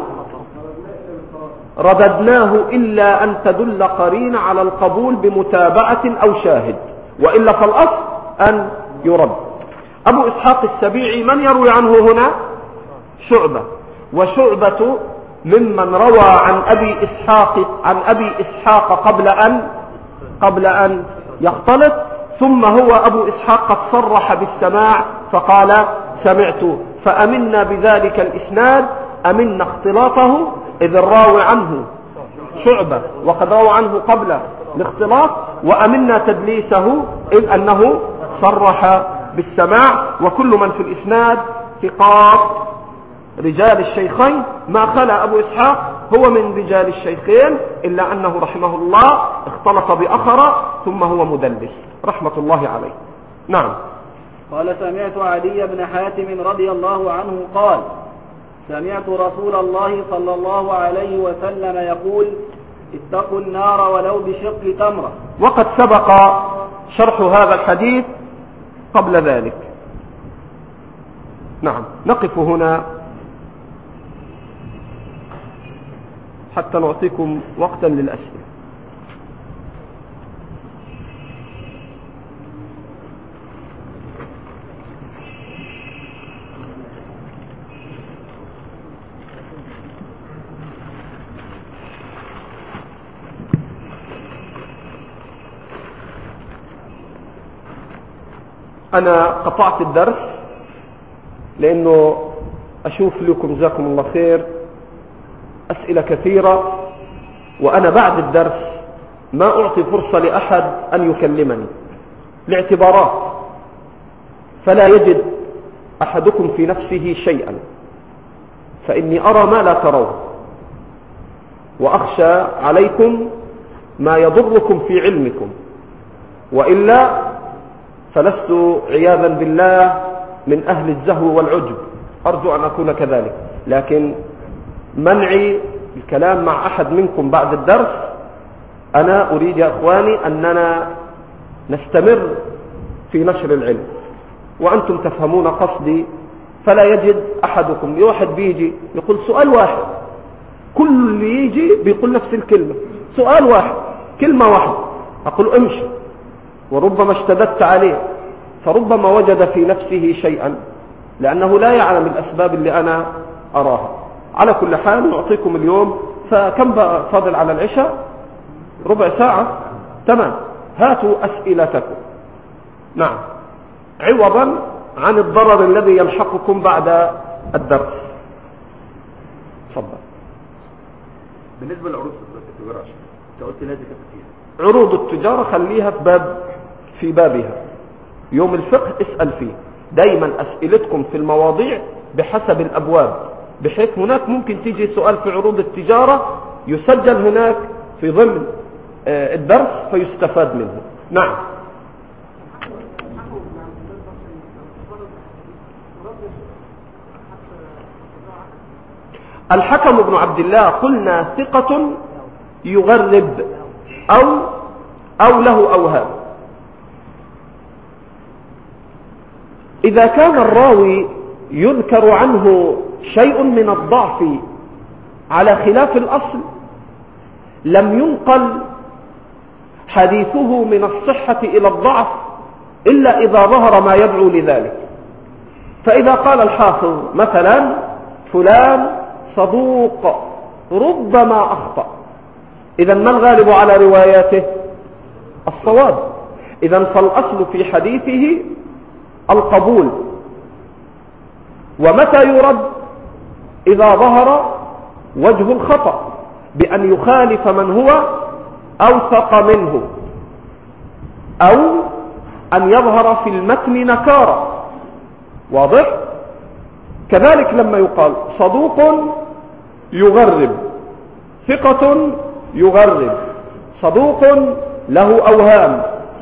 رددناه إلا أن تدل قرين على القبول بمتابعة أو شاهد، وإلا فالأصل أن يرد. أبو إسحاق السبيعي من يروي عنه هنا؟ شعبة. وشعبة ممن روى عن أبي إسحاق قبل أن يختلط، ثم هو أبو إسحاق قد صرح بالسماع فقال: سمعت. فأمنا بذلك الإسناد، أمنا اختلاطه، إذ الراوي عنه شعبة وقد روى عنه قبل الاختلاط، وأمنا تدليسه إذ أنه صرح بالسماع. وكل من في الإسناد ثقات رجال الشيخين، ما خلا أبو إسحاق هو من رجال الشيخين، إلا أنه رحمه الله اختلط بأخر ثم هو مدلس رحمة الله عليه. نعم. قال: سمعت عدي بن حاتم رضي الله عنه قال: سمعت رسول الله صلى الله عليه وسلم يقول: اتقوا النار ولو بشق تمرة. وقد سبق شرح هذا الحديث قبل ذلك. نعم. نقف هنا حتى نعطيكم وقتا للأسئلة. أنا قطعت الدرس لأنه أشوف لكم جزاكم الله خير أسئلة كثيرة، وأنا بعد الدرس ما أعطي فرصة لأحد أن يكلمني لاعتبارات، فلا يجد أحدكم في نفسه شيئا فإني أرى ما لا ترون، وأخشى عليكم ما يضركم في علمكم، وإلا فلست عياذا بالله من أهل الزهو والعجب، أرجو أن أكون كذلك. لكن منعي الكلام مع أحد منكم بعد الدرس، أنا أريد يا أخواني أننا نستمر في نشر العلم، وأنتم تفهمون قصدي. فلا يجد أحدكم، واحد بيجي يقول سؤال واحد، كل اللي يجي بيقول نفس الكلمة، سؤال واحد كلمة واحدة، أقول امشي، وربما اشتددت عليه، فربما وجد في نفسه شيئا لأنه لا يعلم الأسباب اللي أنا أراها. على كل حال نعطيكم اليوم، فكم بقى فاضل على العشاء؟ ربع ساعة، تمام. هاتوا أسئلتكم، نعم، عوضا عن الضرر الذي يلحقكم بعد الدرس. تفضل. بالنسبة لعروض التجارة، انت قلت لازم كتير. عروض التجارة خليها في بابها، يوم الفقه اسأل فيه. دايما أسئلتكم في المواضيع بحسب الأبواب، بحيث هناك ممكن تيجي سؤال في عروض التجارة يسجل هناك في ضمن الدرس فيستفاد منه. نعم. الحكم بن عبد الله قلنا ثقة يغرب أو له أوهام. إذا كان الراوي يذكر عنه شيء من الضعف على خلاف الأصل لم ينقل حديثه من الصحة إلى الضعف إلا إذا ظهر ما يدعو لذلك. فإذا قال الحافظ مثلا فلان صدوق ربما أخطأ، إذا ما الغالب على رواياته؟ الصواب. إذا فالأصل في حديثه القبول. ومتى يرد؟ إذا ظهر وجه الخطأ بأن يخالف من هو أوثق منه، أو أن يظهر في المتن نكارة. واضح؟ كذلك لما يقال صدوق يغرب، ثقة يغرب، صدوق له أوهام،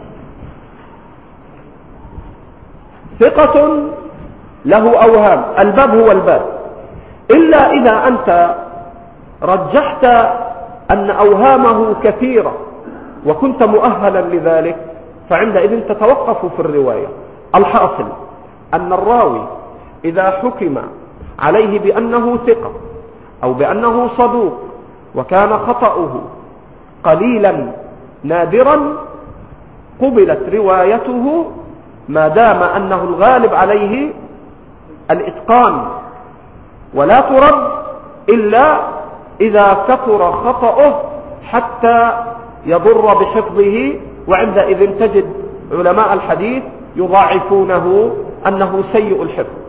ثقة له أوهام، الباب هو الباب. إلا إذا أنت رجحت أن أوهامه كثيرة وكنت مؤهلا لذلك، فعندئذ تتوقف في الرواية. الحاصل أن الراوي إذا حكم عليه بأنه ثقة أو بأنه صدوق وكان خطأه قليلا نادرا قبلت روايته ما دام أنه الغالب عليه الإتقان، ولا ترد إلا إذا كثر خطأه حتى يضر بحفظه، وعندئذ تجد علماء الحديث يضاعفونه أنه سيء الحفظ.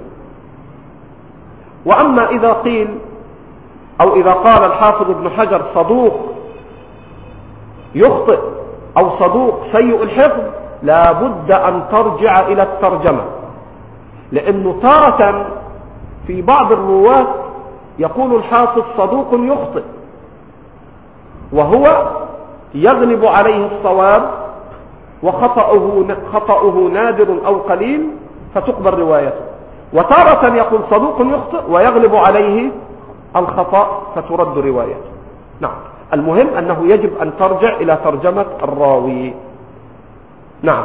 وأما إذا قيل أو إذا قال الحافظ ابن حجر صدوق يخطئ أو صدوق سيء الحفظ، لا بد أن ترجع إلى الترجمة، لأنه تارة في بعض الرواة يقول الحافظ صدوق يخطئ وهو يغلب عليه الصواب وخطأه نادر أو قليل فتقبل روايته، وتارة يقول صدوق يخطئ ويغلب عليه الخطأ فترد روايته. نعم، المهم أنه يجب أن ترجع إلى ترجمة الراوي. نعم.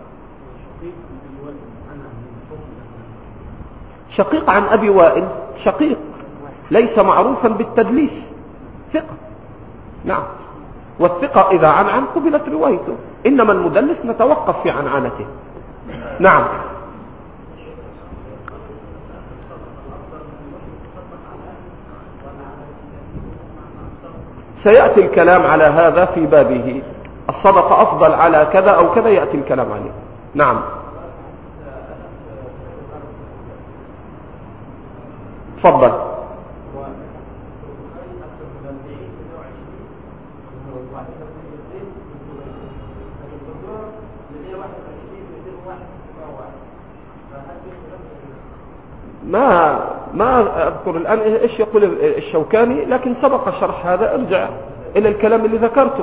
شقيق عن أبي وائل شقيق ليس معروفا بالتدليس، ثقة. نعم، والثقة إذا عنعن قبلت روايته، إنما المدلس نتوقف في عنعنته. نعم. سيأتي الكلام على هذا في بابه، الصدقة أفضل على كذا أو كذا، يأتي الكلام عليه. نعم. تفضل. ما أذكر الآن إيش يقول الشوكاني، لكن سبق شرح هذا. ارجع إلى الكلام اللي ذكرته.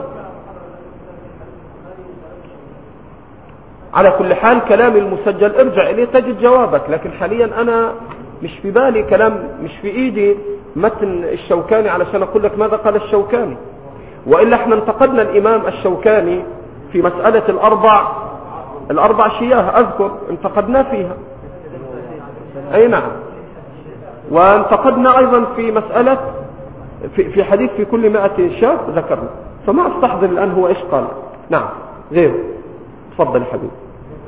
على كل حال كلامي المسجل ارجع إليه تجد جوابك، لكن حاليا أنا مش في بالي كلام، مش في إيدي متن الشوكاني علشان أقول لك ماذا قال الشوكاني. وإلا احنا انتقدنا الإمام الشوكاني في مسألة الأربع شياه، أذكر انتقدنا فيها. أي نعم. وانتقدنا أيضا في مسألة في حديث في كل 100 شاة ذكرنا، فما استحضر الآن هو إيش قال. نعم غيره. تفضل يا حبيبي.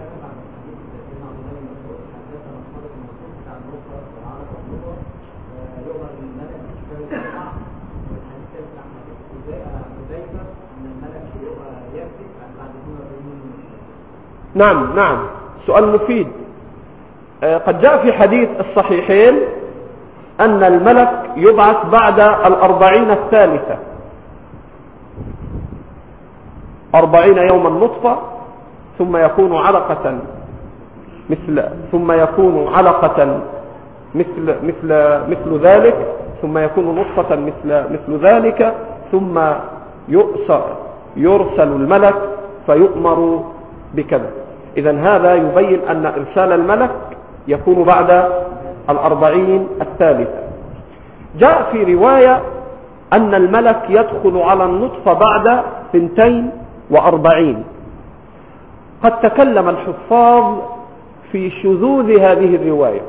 نعم سؤال مفيد. قد جاء في حديث الصحيحين أن الملك يبعث بعد 40 الثالثة، 40 يوما نطفة، ثم يكون علقة مثل ذلك، ثم يكون نطفة مثل ذلك، ثم يرسل الملك فيؤمر بكذا. إذن هذا يبين أن إرسال الملك يكون بعد 40 الثالثة. جاء في رواية أن الملك يدخل على النطفة بعد 42. قد تكلم الحفاظ في شذوذ هذه الرواية،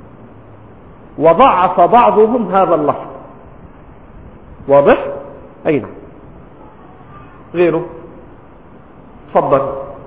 وضعف بعضهم هذا اللفظ. واضح؟ أين غيره؟ تفضل.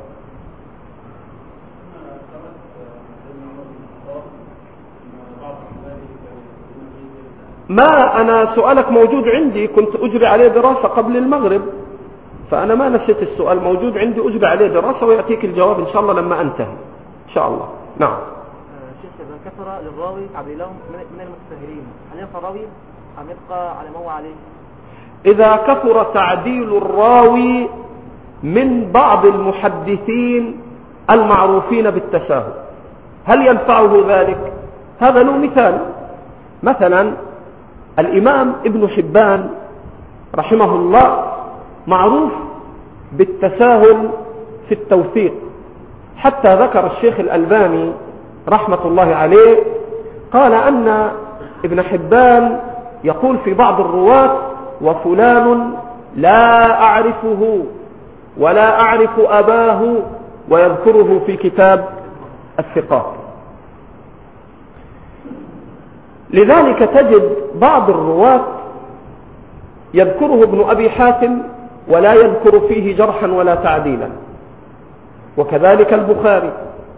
أنا سؤالك موجود عندي، كنت أجري عليه دراسة قبل المغرب، فأنا ما نسيت السؤال، موجود عندي أجري عليه دراسة ويأتيك الجواب إن شاء الله لما أنتهي إن شاء الله. نعم. شيخ إذا كثر للراوي تعديله من المتساهلين، هل يبقى الراوي أم يبقى على ما هو عليه؟ إذا كثر تعديل الراوي من بعض المحدثين المعروفين بالتساهل، هل ينفعه ذلك؟ هذا له مثال. مثلا الإمام ابن حبان رحمه الله معروف بالتساهل في التوثيق، حتى ذكر الشيخ الألباني رحمة الله عليه قال أن ابن حبان يقول في بعض الرواة: وفلان لا أعرفه ولا أعرف أباه، ويذكره في كتاب الثقات. لذلك تجد بعض الرواة يذكره ابن أبي حاتم ولا يذكر فيه جرحا ولا تعديلا، وكذلك البخاري،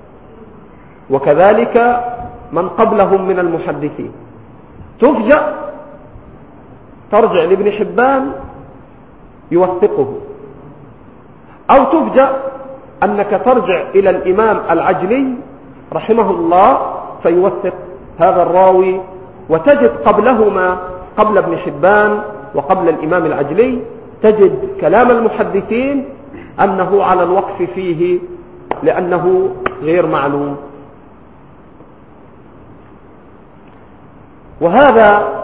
وكذلك من قبلهم من المحدثين. تفجأ ترجع لابن حبان يوثقه، أو تفجأ أنك ترجع إلى الإمام العجلي رحمه الله فيوثق هذا الراوي، وتجد قبلهما، قبل ابن حبان وقبل الإمام العجلي، تجد كلام المحدثين أنه على الوقف فيه لأنه غير معلوم. وهذا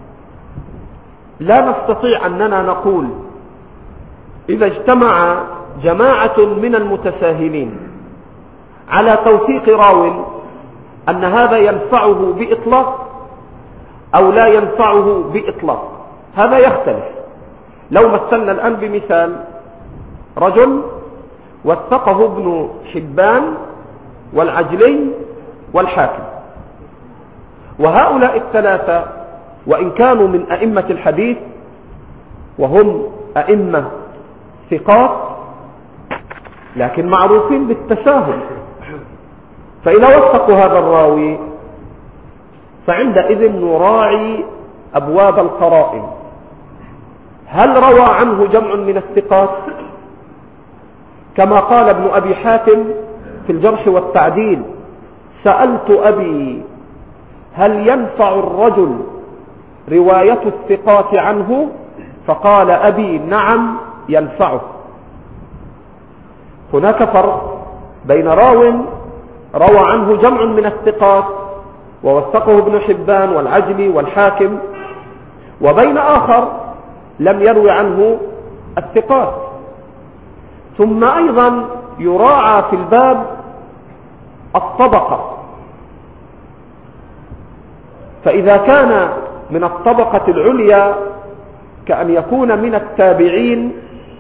لا نستطيع أننا نقول إذا اجتمع جماعة من المتساهلين على توثيق راو أن هذا ينفعه بإطلاق أو لا ينفعه بإطلاق، هذا يختلف. لو مثلنا الآن بمثال رجل وثقه ابن حبان والعجلي والحاكم، وهؤلاء الثلاثة وإن كانوا من أئمة الحديث وهم أئمة ثقات لكن معروفين بالتساهل، فإذا وثقوا هذا الراوي فعندئذ نراعي أبواب القرائن. هل روى عنه جمع من الثقات؟ كما قال ابن أبي حاتم في الجرح والتعديل: سألت أبي هل ينفع الرجل رواية الثقات عنه؟ فقال أبي: نعم ينفعه. هناك فرق بين راو روى عنه جمع من الثقات ووثقه ابن حبان والعجلي والحاكم، وبين آخر لم يروي عنه الثقات. ثم أيضا يراعى في الباب الطبقة، فإذا كان من الطبقة العليا كأن يكون من التابعين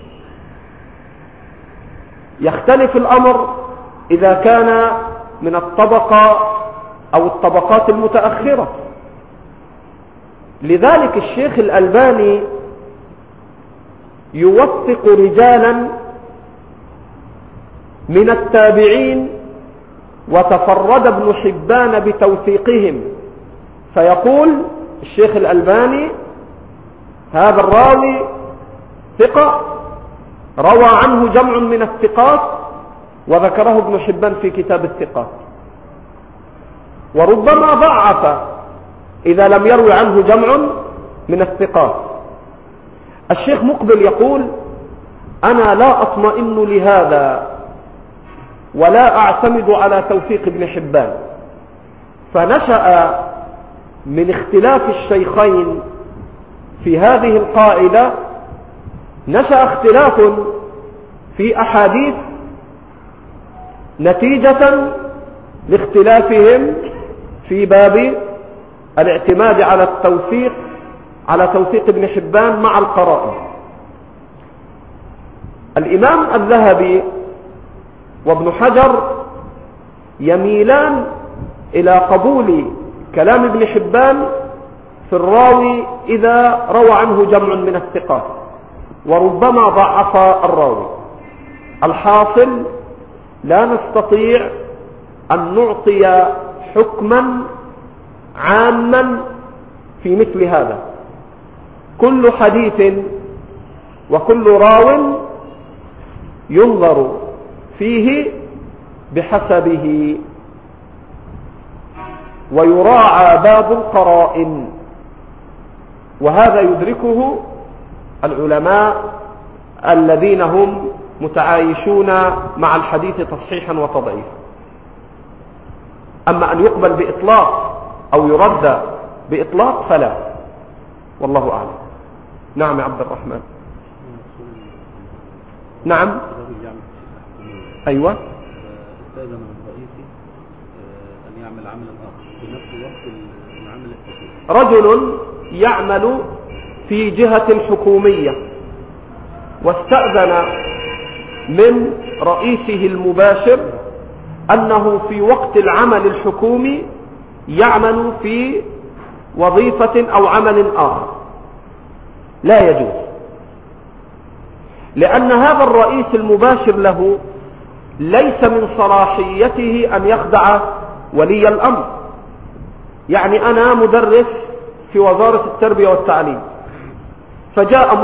يختلف الأمر إذا كان من الطبقة أو الطبقات المتأخرة. لذلك الشيخ الألباني يوثق رجالا من التابعين وتفرد ابن حبان بتوثيقهم، فيقول الشيخ الألباني هذا الراوي ثقة روى عنه جمع من الثقات، وذكره ابن حبان في كتاب الثقات. وربما ضعف إذا لم يروي عنه جمع من الثقات. الشيخ مقبل يقول أنا لا أطمئن لهذا ولا أعتمد على توثيق ابن حبان، فنشأ من اختلاف الشيخين في هذه القاعدة نشأ اختلاف في أحاديث نتيجة لاختلافهم في باب الاعتماد على التوثيق على توثيق ابن حبان مع القرائن. الإمام الذهبي وابن حجر يميلان إلى قبول كلام ابن حبان في الراوي إذا روى عنه جمع من الثقات، وربما ضعف الراوي. الحاصل لا نستطيع أن نعطي حكما عاما في مثل هذا. كل حديث وكل راو ينظر فيه بحسبه، ويراعى باب القرائن، وهذا يدركه العلماء الذين هم متعايشون مع الحديث تصحيحا وتضعيفا. أما أن يقبل بإطلاق أو يرد بإطلاق فلا، والله أعلم. نعم يا عبد الرحمن. نعم. أيوة. استاذن الرئيسي أن يعمل عملا آخر في نفس وقت العمل الحكومي. رجل يعمل في جهة حكومية واستأذن من رئيسه المباشر أنه في وقت العمل الحكومي يعمل في وظيفة أو عمل آخر. لا يجوز، لأن هذا الرئيس المباشر له ليس من صلاحيته أن يخدع ولي الأمر. يعني أنا مدرس في وزارة التربية والتعليم، فجاء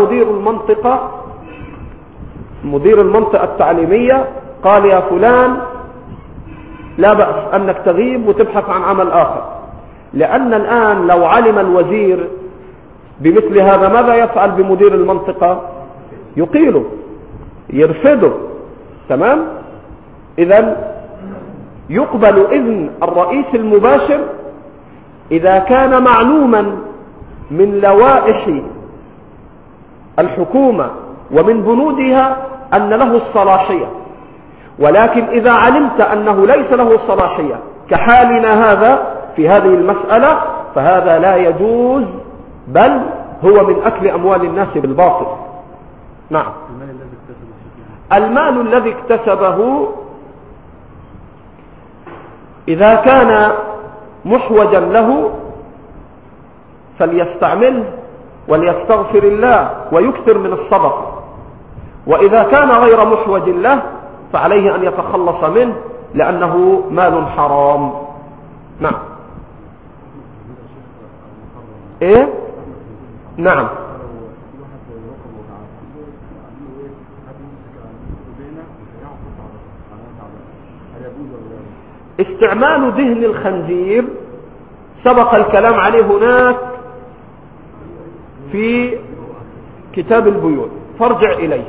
مدير المنطقة التعليمية قال يا فلان لا بأس أنك تغيب وتبحث عن عمل آخر، لأن الآن لو علم الوزير بمثل هذا ماذا يفعل بمدير المنطقة؟ يقيله، يرفضه. تمام؟ إذن يقبل إذن الرئيس المباشر إذا كان معلوما من لوائح الحكومة ومن بنودها أن له الصلاحية. ولكن إذا علمت أنه ليس له الصلاحية كحالنا هذا في هذه المسألة فهذا لا يجوز، بل هو من أكل أموال الناس بالباطل. نعم. المال الذي اكتسبه إذا كان محوجا له فليستعمله وليستغفر الله ويكثر من الصدقة، وإذا كان غير محوج له فعليه أن يتخلص منه لأنه مال حرام. نعم. إيه؟ نعم. استعمال دهن الخنزير سبق الكلام عليه هناك في كتاب البيوع، فارجع إليه.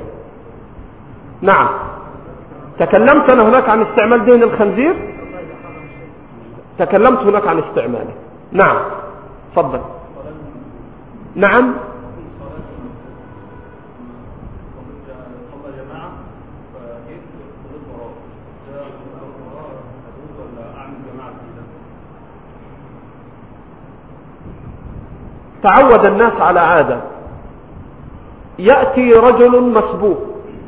نعم. تكلمت أنا هناك عن استعمال دهن الخنزير. تكلمت هناك عن استعماله. نعم تفضل. نعم تعود الناس على عادة، يأتي رجل مسبوق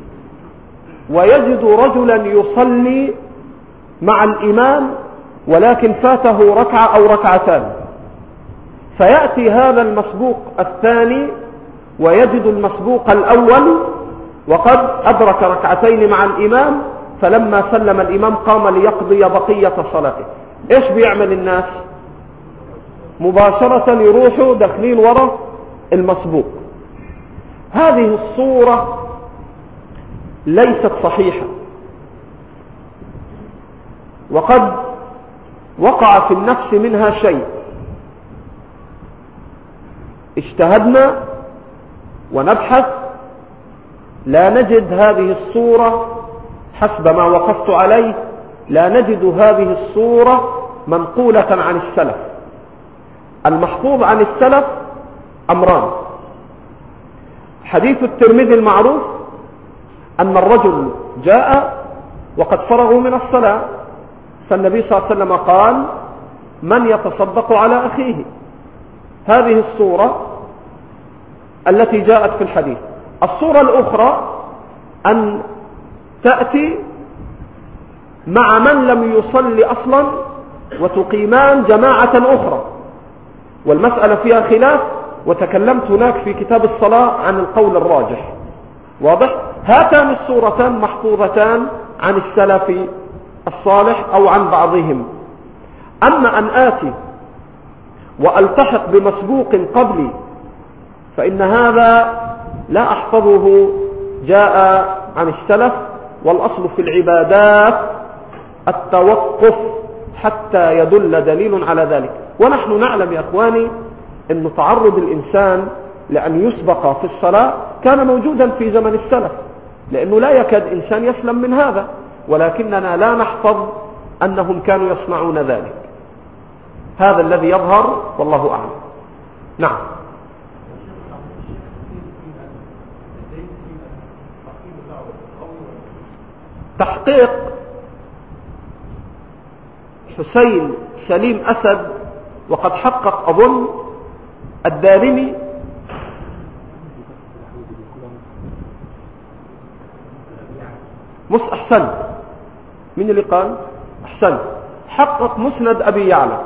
ويجد رجلا يصلي مع الإمام ولكن فاته ركعة أو ركعتان، فيأتي هذا المسبوق الثاني ويجد المسبوق الأول وقد أدرك ركعتين مع الإمام، فلما سلم الإمام قام ليقضي بقية صلاته. إيش بيعمل الناس؟ مباشرة يروحوا داخلين وراء المسبوق. هذه الصورة ليست صحيحة، وقد وقع في النفس منها شيء. اجتهدنا ونبحث لا نجد هذه الصورة حسب ما وقفت عليه، لا نجد هذه الصورة منقولة عن السلف. المحفوظ عن السلف أمران: حديث الترمذي المعروف أن الرجل جاء وقد فرغوا من الصلاة، فالنبي صلى الله عليه وسلم قال: من يتصدق على أخيه. هذه الصورة التي جاءت في الحديث. الصورة الأخرى أن تأتي مع من لم يصلي أصلا وتقيمان جماعة أخرى، والمسألة فيها خلاف، وتكلمت هناك في كتاب الصلاة عن القول الراجح. واضح؟ هاتان الصورتان محفوظتان عن السلف الصالح أو عن بعضهم. أما أن آتي وألتحق بمسبوق قبلي فإن هذا لا أحفظه جاء عن السلف، والأصل في العبادات التوقف حتى يدل دليل على ذلك. ونحن نعلم يا أخواني أن تعرض الإنسان لأن يسبق في الصلاة كان موجودا في زمن السلف، لأنه لا يكاد إنسان يسلم من هذا، ولكننا لا نحفظ أنهم كانوا يصنعون ذلك. هذا الذي يظهر والله أعلم. نعم. تحقيق حسين سليم أسد، وقد حقق أظن الدارمي أحسن. من اللي قال أحسن؟ حقق مسند أبي يعلى.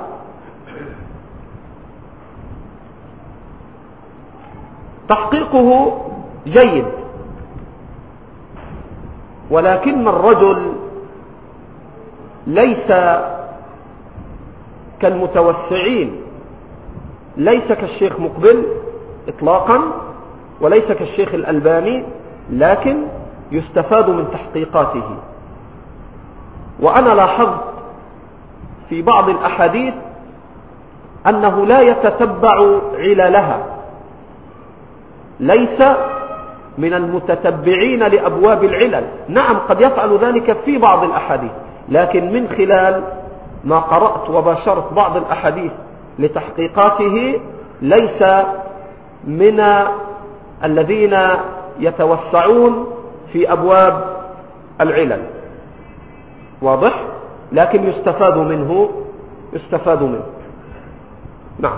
تحقيقه جيد، ولكن الرجل ليس كالمتوسعين، ليس كالشيخ مقبل إطلاقا، وليس كالشيخ الألباني، لكن يستفاد من تحقيقاته. وأنا لاحظت في بعض الأحاديث أنه لا يتتبع عللها، ليس من المتتبعين لأبواب العلل. نعم قد يفعل ذلك في بعض الأحاديث، لكن من خلال ما قرأت وباشرت بعض الأحاديث لتحقيقاته ليس من الذين يتوسعون في أبواب العلل. واضح؟ لكن يستفاد منه. نعم.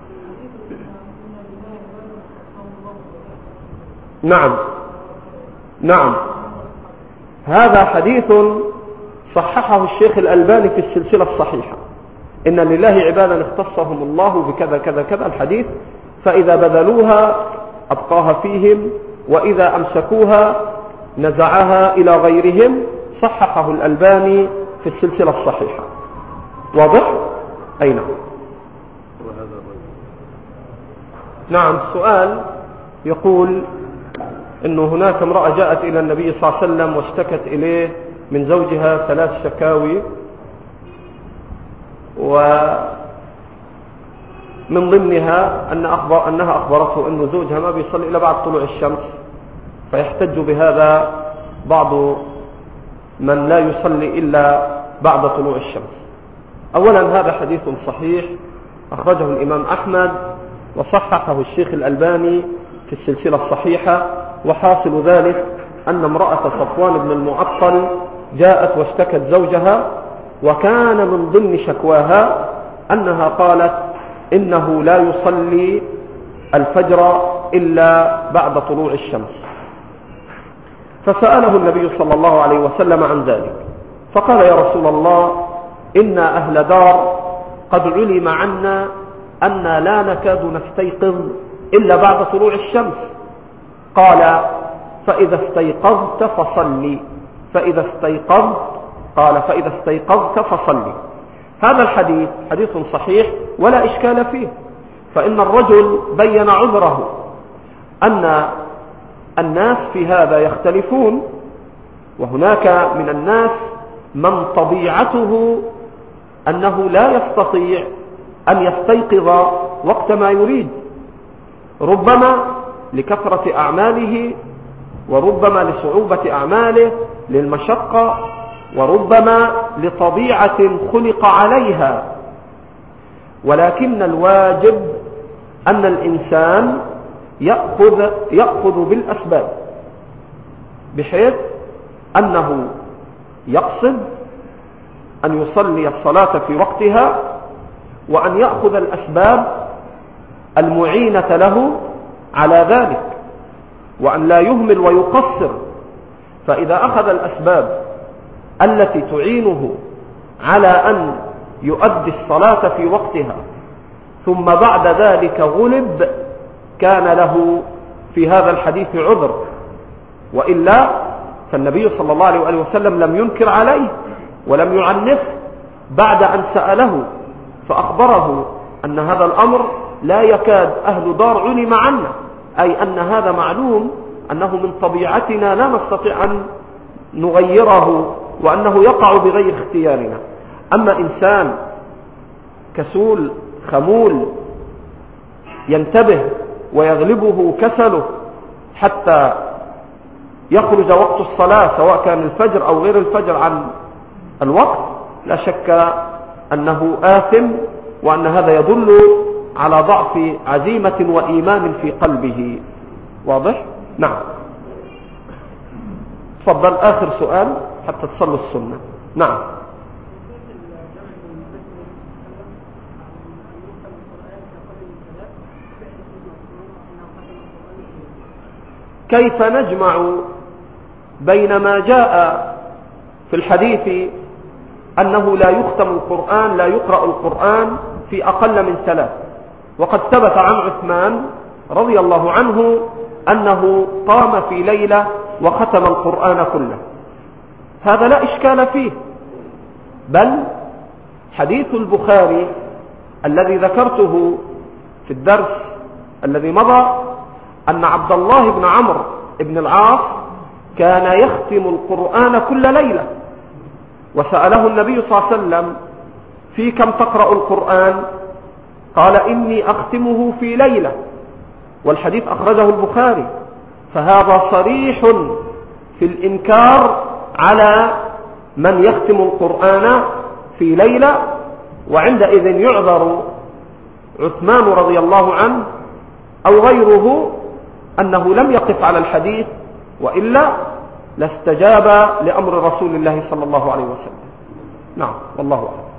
نعم هذا حديث صححه الشيخ الألباني في السلسلة الصحيحة: إن لله عبادا اختصهم الله بكذا كذا كذا الحديث، فإذا بذلوها أبقاها فيهم، وإذا أمسكوها نزعها إلى غيرهم. صححه الألباني في السلسلة الصحيحة. واضح؟ أي نعم. نعم. السؤال يقول إنه هناك امرأة جاءت إلى النبي صلى الله عليه وسلم واشتكت إليه من زوجها 3 شكاوي، ومن ضمنها أنها أخبرته أن زوجها ما بيصلي إلا بعد طلوع الشمس، فيحتج بهذا بعض من لا يصلي إلا بعد طلوع الشمس. أولا هذا حديث صحيح أخرجه الإمام أحمد وصححه الشيخ الألباني في السلسلة الصحيحة، وحاصل ذلك أن امرأة صفوان بن المعطل جاءت واشتكت زوجها، وكان من ضمن شكواها أنها قالت إنه لا يصلي الفجر إلا بعد طلوع الشمس. فسأله النبي صلى الله عليه وسلم عن ذلك، فقال يا رسول الله إنا أهل دار قد علم عنا أننا لا نكاد نستيقظ إلا بعد طلوع الشمس. قال فإذا استيقظت فصلي. فإذا استيقظت قال فإذا استيقظت فصلي. هذا الحديث حديث صحيح ولا إشكال فيه، فإن الرجل بين عذره أن الناس في هذا يختلفون، وهناك من الناس من طبيعته أنه لا يستطيع أن يستيقظ وقت ما يريد، ربما لكثرة أعماله، وربما لصعوبة أعماله، للمشقة، وربما لطبيعة خلق عليها. ولكن الواجب أن الإنسان يأخذ بالأسباب، بحيث أنه يقصد أن يصلي الصلاة في وقتها، وأن يأخذ الأسباب المعينة له على ذلك، وأن لا يهمل ويقصر. فإذا أخذ الأسباب التي تعينه على أن يؤدي الصلاة في وقتها، ثم بعد ذلك غلب، كان له في هذا الحديث عذر. وإلا فالنبي صلى الله عليه وسلم لم ينكر عليه ولم يعنفه بعد أن سأله، فأخبره أن هذا الأمر لا يكاد أهل دار علم عنه، أي أن هذا معلوم أنه من طبيعتنا لا نستطيع أن نغيره، وأنه يقع بغير اختيارنا. أما إنسان كسول خمول ينتبه ويغلبه كسله حتى يخرج وقت الصلاة، سواء كان الفجر أو غير الفجر، عن الوقت، لا شك أنه آثم، وأن هذا يدل على ضعف عزيمة وإيمان في قلبه. واضح؟ نعم. تفضل آخر سؤال حتى تصلوا السنة. نعم. كيف نجمع بين ما جاء في الحديث أنه لا يختم القرآن، لا يقرأ القرآن في أقل من 3، وقد ثبت عن عثمان رضي الله عنه أنه قام في ليلة وختم القرآن كله، هذا لا إشكال فيه. بل حديث البخاري الذي ذكرته في الدرس الذي مضى، أن عبد الله بن عمرو بن العاص كان يختم القرآن كل ليلة، وسأله النبي صلى الله عليه وسلم في كم تقرأ القرآن؟ قال إني أختمه في ليلة، والحديث أخرجه البخاري. فهذا صريح في الإنكار على من يختم القرآن في ليلة، وعندئذ يعذر عثمان رضي الله عنه أو غيره أنه لم يقف على الحديث، وإلا لاستجاب لأمر رسول الله صلى الله عليه وسلم. نعم، والله أعلم.